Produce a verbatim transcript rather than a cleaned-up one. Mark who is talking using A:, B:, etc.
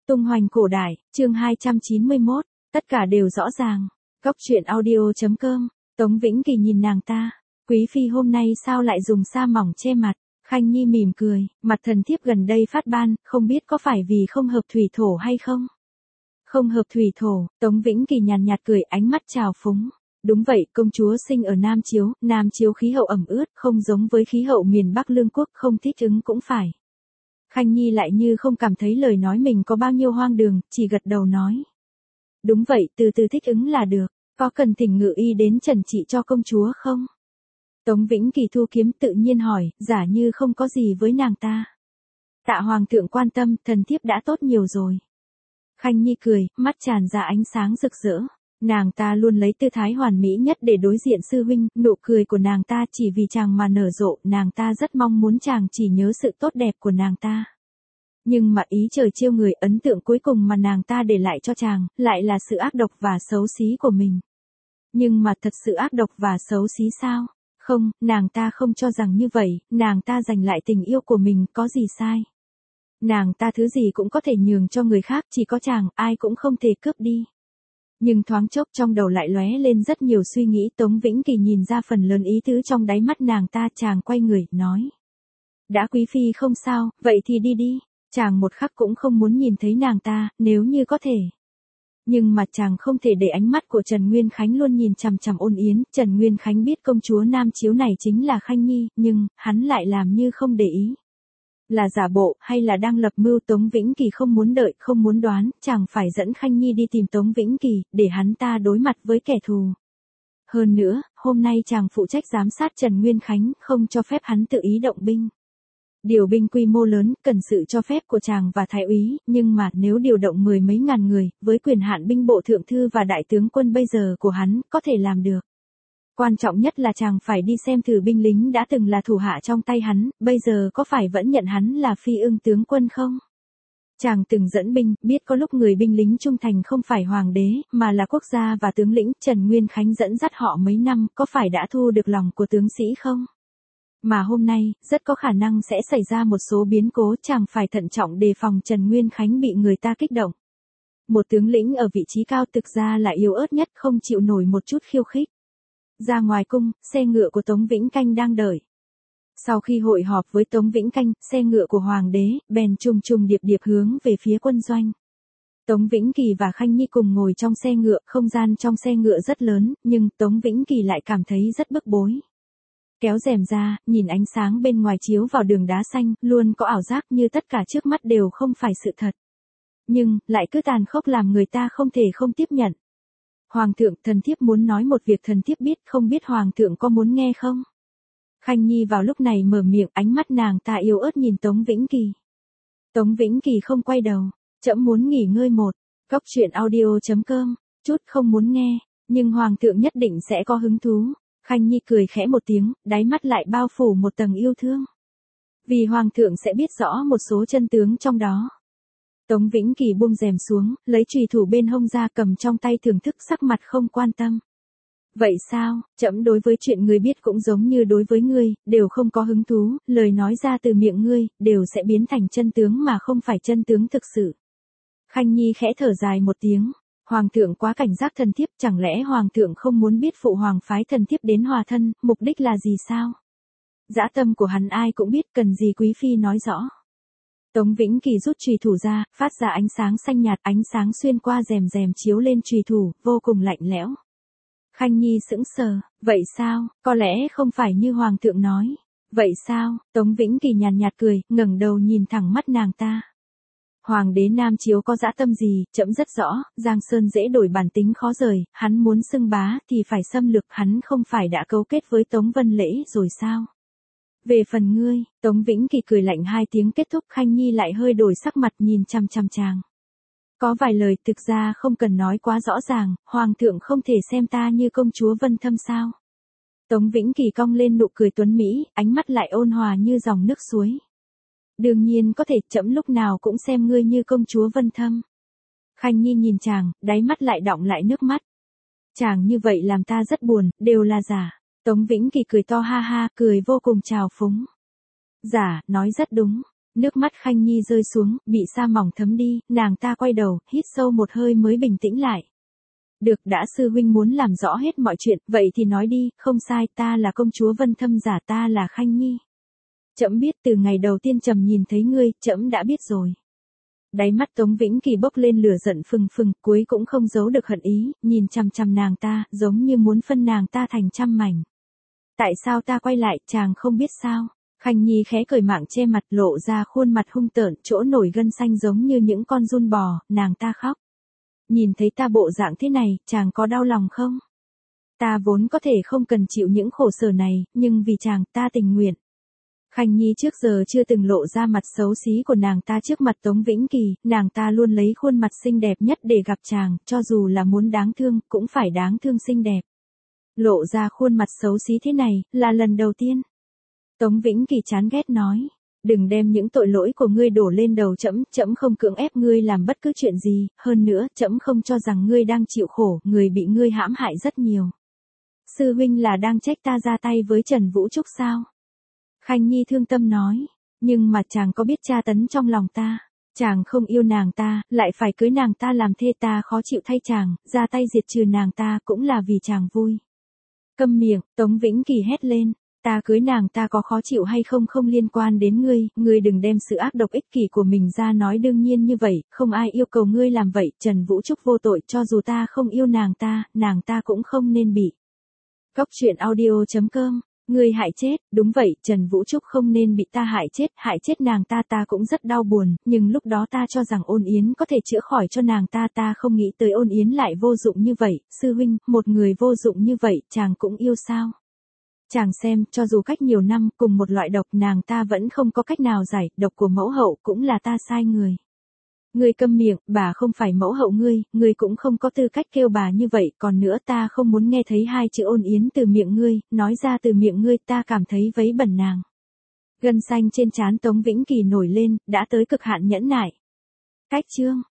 A: Tung hoành cổ đại, chương hai trăm chín mươi mốt, tất cả đều rõ ràng. Góc truyện audio chấm com, Tống Vĩnh Kỳ nhìn nàng ta. Quý phi hôm nay sao lại dùng sa mỏng che mặt? Khanh Nhi mỉm cười, mặt thần thiếp gần đây phát ban, không biết có phải vì không hợp thủy thổ hay không? Không hợp thủy thổ, Tống Vĩnh Kỳ nhàn nhạt cười, ánh mắt trào phúng. Đúng vậy, công chúa sinh ở Nam Chiếu, Nam Chiếu khí hậu ẩm ướt, không giống với khí hậu miền Bắc Lương quốc, không thích ứng cũng phải. Khanh Nhi lại như không cảm thấy lời nói mình có bao nhiêu hoang đường, chỉ gật đầu nói. Đúng vậy, từ từ thích ứng là được, có cần thỉnh ngự y đến trần trị cho công chúa không? Tống Vĩnh Kỳ thu kiếm tự nhiên hỏi, giả như không có gì với nàng ta. Tạ hoàng thượng quan tâm, thần thiếp đã tốt nhiều rồi. Khanh Nhi cười, mắt tràn ra ánh sáng rực rỡ. Nàng ta luôn lấy tư thái hoàn mỹ nhất để đối diện sư huynh, nụ cười của nàng ta chỉ vì chàng mà nở rộ, nàng ta rất mong muốn chàng chỉ nhớ sự tốt đẹp của nàng ta. Nhưng mà ý trời trêu người, ấn tượng cuối cùng mà nàng ta để lại cho chàng, lại là sự ác độc và xấu xí của mình. Nhưng mà thật sự ác độc và xấu xí sao? Không, nàng ta không cho rằng như vậy, nàng ta giành lại tình yêu của mình, có gì sai? Nàng ta thứ gì cũng có thể nhường cho người khác, chỉ có chàng, ai cũng không thể cướp đi. Nhưng thoáng chốc trong đầu lại lóe lên rất nhiều suy nghĩ. Tống Vĩnh Kỳ nhìn ra phần lớn ý tứ trong đáy mắt nàng ta, chàng quay người, nói. Đã quý phi không sao, vậy thì đi đi. Chàng một khắc cũng không muốn nhìn thấy nàng ta, nếu như có thể. Nhưng mà chàng không thể để ánh mắt của Trần Nguyên Khánh luôn nhìn chằm chằm Ôn Yến. Trần Nguyên Khánh biết công chúa Nam Chiếu này chính là Khanh Nhi, nhưng, hắn lại làm như không để ý. Là giả bộ, hay là đang lập mưu? Tống Vĩnh Kỳ không muốn đợi, không muốn đoán, chàng phải dẫn Khanh Nhi đi tìm Tống Vĩnh Kỳ, để hắn ta đối mặt với kẻ thù. Hơn nữa, hôm nay chàng phụ trách giám sát Trần Nguyên Khánh, không cho phép hắn tự ý động binh. Điều binh quy mô lớn, cần sự cho phép của chàng và thái úy, nhưng mà nếu điều động mười mấy ngàn người, với quyền hạn binh bộ thượng thư và đại tướng quân bây giờ của hắn, có thể làm được. Quan trọng nhất là chàng phải đi xem thử binh lính đã từng là thủ hạ trong tay hắn, bây giờ có phải vẫn nhận hắn là phi ưng tướng quân không? Chàng từng dẫn binh, biết có lúc người binh lính trung thành không phải hoàng đế, mà là quốc gia và tướng lĩnh. Trần Nguyên Khánh dẫn dắt họ mấy năm, có phải đã thu được lòng của tướng sĩ không? Mà hôm nay, rất có khả năng sẽ xảy ra một số biến cố, chàng phải thận trọng đề phòng Trần Nguyên Khánh bị người ta kích động. Một tướng lĩnh ở vị trí cao thực ra là yếu ớt nhất, không chịu nổi một chút khiêu khích. Ra ngoài cung, xe ngựa của Tống Vĩnh Canh đang đợi. Sau khi hội họp với Tống Vĩnh Canh, xe ngựa của hoàng đế, bèn trùng trùng điệp điệp hướng về phía quân doanh. Tống Vĩnh Kỳ và Khanh Nhi cùng ngồi trong xe ngựa, không gian trong xe ngựa rất lớn, nhưng Tống Vĩnh Kỳ lại cảm thấy rất bức bối. Kéo rèm ra, nhìn ánh sáng bên ngoài chiếu vào đường đá xanh, luôn có ảo giác như tất cả trước mắt đều không phải sự thật. Nhưng, lại cứ tàn khốc làm người ta không thể không tiếp nhận. Hoàng thượng, thần thiếp muốn nói một việc, thần thiếp biết, không biết hoàng thượng có muốn nghe không? Khanh Nhi vào lúc này mở miệng, ánh mắt nàng ta yếu ớt nhìn Tống Vĩnh Kỳ. Tống Vĩnh Kỳ không quay đầu, trẫm muốn nghỉ ngơi một. Góc truyện audio chấm com, chút không muốn nghe, nhưng hoàng thượng nhất định sẽ có hứng thú. Khanh Nhi cười khẽ một tiếng, đáy mắt lại bao phủ một tầng yêu thương. Vì hoàng thượng sẽ biết rõ một số chân tướng trong đó. Tống Vĩnh Kỳ buông rèm xuống, lấy chùy thủ bên hông ra, cầm trong tay, thưởng thức, sắc mặt không quan tâm. Vậy sao, trẫm đối với chuyện ngươi biết cũng giống như đối với ngươi, đều không có hứng thú, lời nói ra từ miệng ngươi, đều sẽ biến thành chân tướng mà không phải chân tướng thực sự. Khanh Nhi khẽ thở dài một tiếng. Hoàng thượng quá cảnh giác thần thiếp, chẳng lẽ hoàng thượng không muốn biết phụ hoàng phái thần thiếp đến hòa thân, mục đích là gì sao? Dã tâm của hắn ai cũng biết, cần gì quý phi nói rõ. Tống Vĩnh Kỳ rút chùy thủ ra, phát ra ánh sáng xanh nhạt, ánh sáng xuyên qua rèm rèm chiếu lên chùy thủ, vô cùng lạnh lẽo. Khanh Nhi sững sờ, vậy sao, có lẽ không phải như hoàng thượng nói. Vậy sao, Tống Vĩnh Kỳ nhàn nhạt cười, ngẩng đầu nhìn thẳng mắt nàng ta. Hoàng đế Nam Chiếu có dã tâm gì, trẫm rất rõ, Giang Sơn dễ đổi bản tính khó rời, hắn muốn xưng bá thì phải xâm lược, hắn không phải đã cấu kết với Tống Vân Lễ rồi sao? Về phần ngươi, Tống Vĩnh Kỳ cười lạnh hai tiếng kết thúc. Khanh Nhi lại hơi đổi sắc mặt nhìn chằm chằm chàng. Có vài lời thực ra không cần nói quá rõ ràng, hoàng thượng không thể xem ta như công chúa Vân Thâm sao? Tống Vĩnh Kỳ cong lên nụ cười tuấn mỹ, ánh mắt lại ôn hòa như dòng nước suối. Đương nhiên có thể, trẫm lúc nào cũng xem ngươi như công chúa Vân Thâm. Khanh Nhi nhìn chàng, đáy mắt lại đọng lại nước mắt. Chàng như vậy làm ta rất buồn, đều là giả. Tống Vĩnh Kỳ cười to ha ha, cười vô cùng trào phúng. Giả, nói rất đúng. Nước mắt Khanh Nhi rơi xuống, bị sa mỏng thấm đi, nàng ta quay đầu, hít sâu một hơi mới bình tĩnh lại. Được, đã sư huynh muốn làm rõ hết mọi chuyện, vậy thì nói đi, không sai, ta là công chúa Vân Thâm giả, ta là Khanh Nhi. Trẫm biết từ ngày đầu tiên trầm nhìn thấy ngươi, trẫm đã biết rồi. Đáy mắt Tống Vĩnh Kỳ bốc lên lửa giận phừng phừng, cuối cũng không giấu được hận ý, nhìn chằm chằm nàng ta, giống như muốn phân nàng ta thành trăm mảnh. Tại sao ta quay lại, chàng không biết sao? Khanh Nhi khẽ cởi mạng che mặt, lộ ra khuôn mặt hung tợn, chỗ nổi gân xanh giống như những con giun bò, nàng ta khóc. Nhìn thấy ta bộ dạng thế này, chàng có đau lòng không? Ta vốn có thể không cần chịu những khổ sở này, nhưng vì chàng, ta tình nguyện. Khanh Nhi trước giờ chưa từng lộ ra mặt xấu xí của nàng ta trước mặt Tống Vĩnh Kỳ, nàng ta luôn lấy khuôn mặt xinh đẹp nhất để gặp chàng, cho dù là muốn đáng thương, cũng phải đáng thương xinh đẹp. Lộ ra khuôn mặt xấu xí thế này, là lần đầu tiên. Tống Vĩnh Kỳ chán ghét nói, đừng đem những tội lỗi của ngươi đổ lên đầu trẫm, trẫm không cưỡng ép ngươi làm bất cứ chuyện gì, hơn nữa, trẫm không cho rằng ngươi đang chịu khổ, người bị ngươi hãm hại rất nhiều. Sư huynh là đang trách ta ra tay với Trần Vũ Trúc sao? Khanh Nhi thương tâm nói, nhưng mà chàng có biết tra tấn trong lòng ta, chàng không yêu nàng ta, lại phải cưới nàng ta làm thê, ta khó chịu thay chàng, ra tay diệt trừ nàng ta cũng là vì chàng vui. Câm miệng, Tống Vĩnh Kỳ hét lên, ta cưới nàng ta có khó chịu hay không không liên quan đến ngươi, ngươi đừng đem sự ác độc ích kỷ của mình ra nói, đương nhiên như vậy, không ai yêu cầu ngươi làm vậy, Trần Vũ Trúc vô tội, cho dù ta không yêu nàng ta, nàng ta cũng không nên bị. Cóc truyện audio chấm com. Ngươi hại chết, đúng vậy, Trần Vũ Trúc không nên bị ta hại chết, hại chết nàng ta ta cũng rất đau buồn, nhưng lúc đó ta cho rằng Ôn Yến có thể chữa khỏi cho nàng ta, ta không nghĩ tới Ôn Yến lại vô dụng như vậy, sư huynh, một người vô dụng như vậy, chàng cũng yêu sao? Chàng xem, cho dù cách nhiều năm, cùng một loại độc, nàng ta vẫn không có cách nào giải, độc của mẫu hậu cũng là ta sai người. Ngươi câm miệng, bà không phải mẫu hậu ngươi, ngươi cũng không có tư cách kêu bà như vậy, còn nữa ta không muốn nghe thấy hai chữ Ôn Yến từ miệng ngươi, nói ra từ miệng ngươi, ta cảm thấy vấy bẩn nàng. Gân xanh trên trán Tống Vĩnh Kỳ nổi lên, đã tới cực hạn nhẫn nại. Cách chương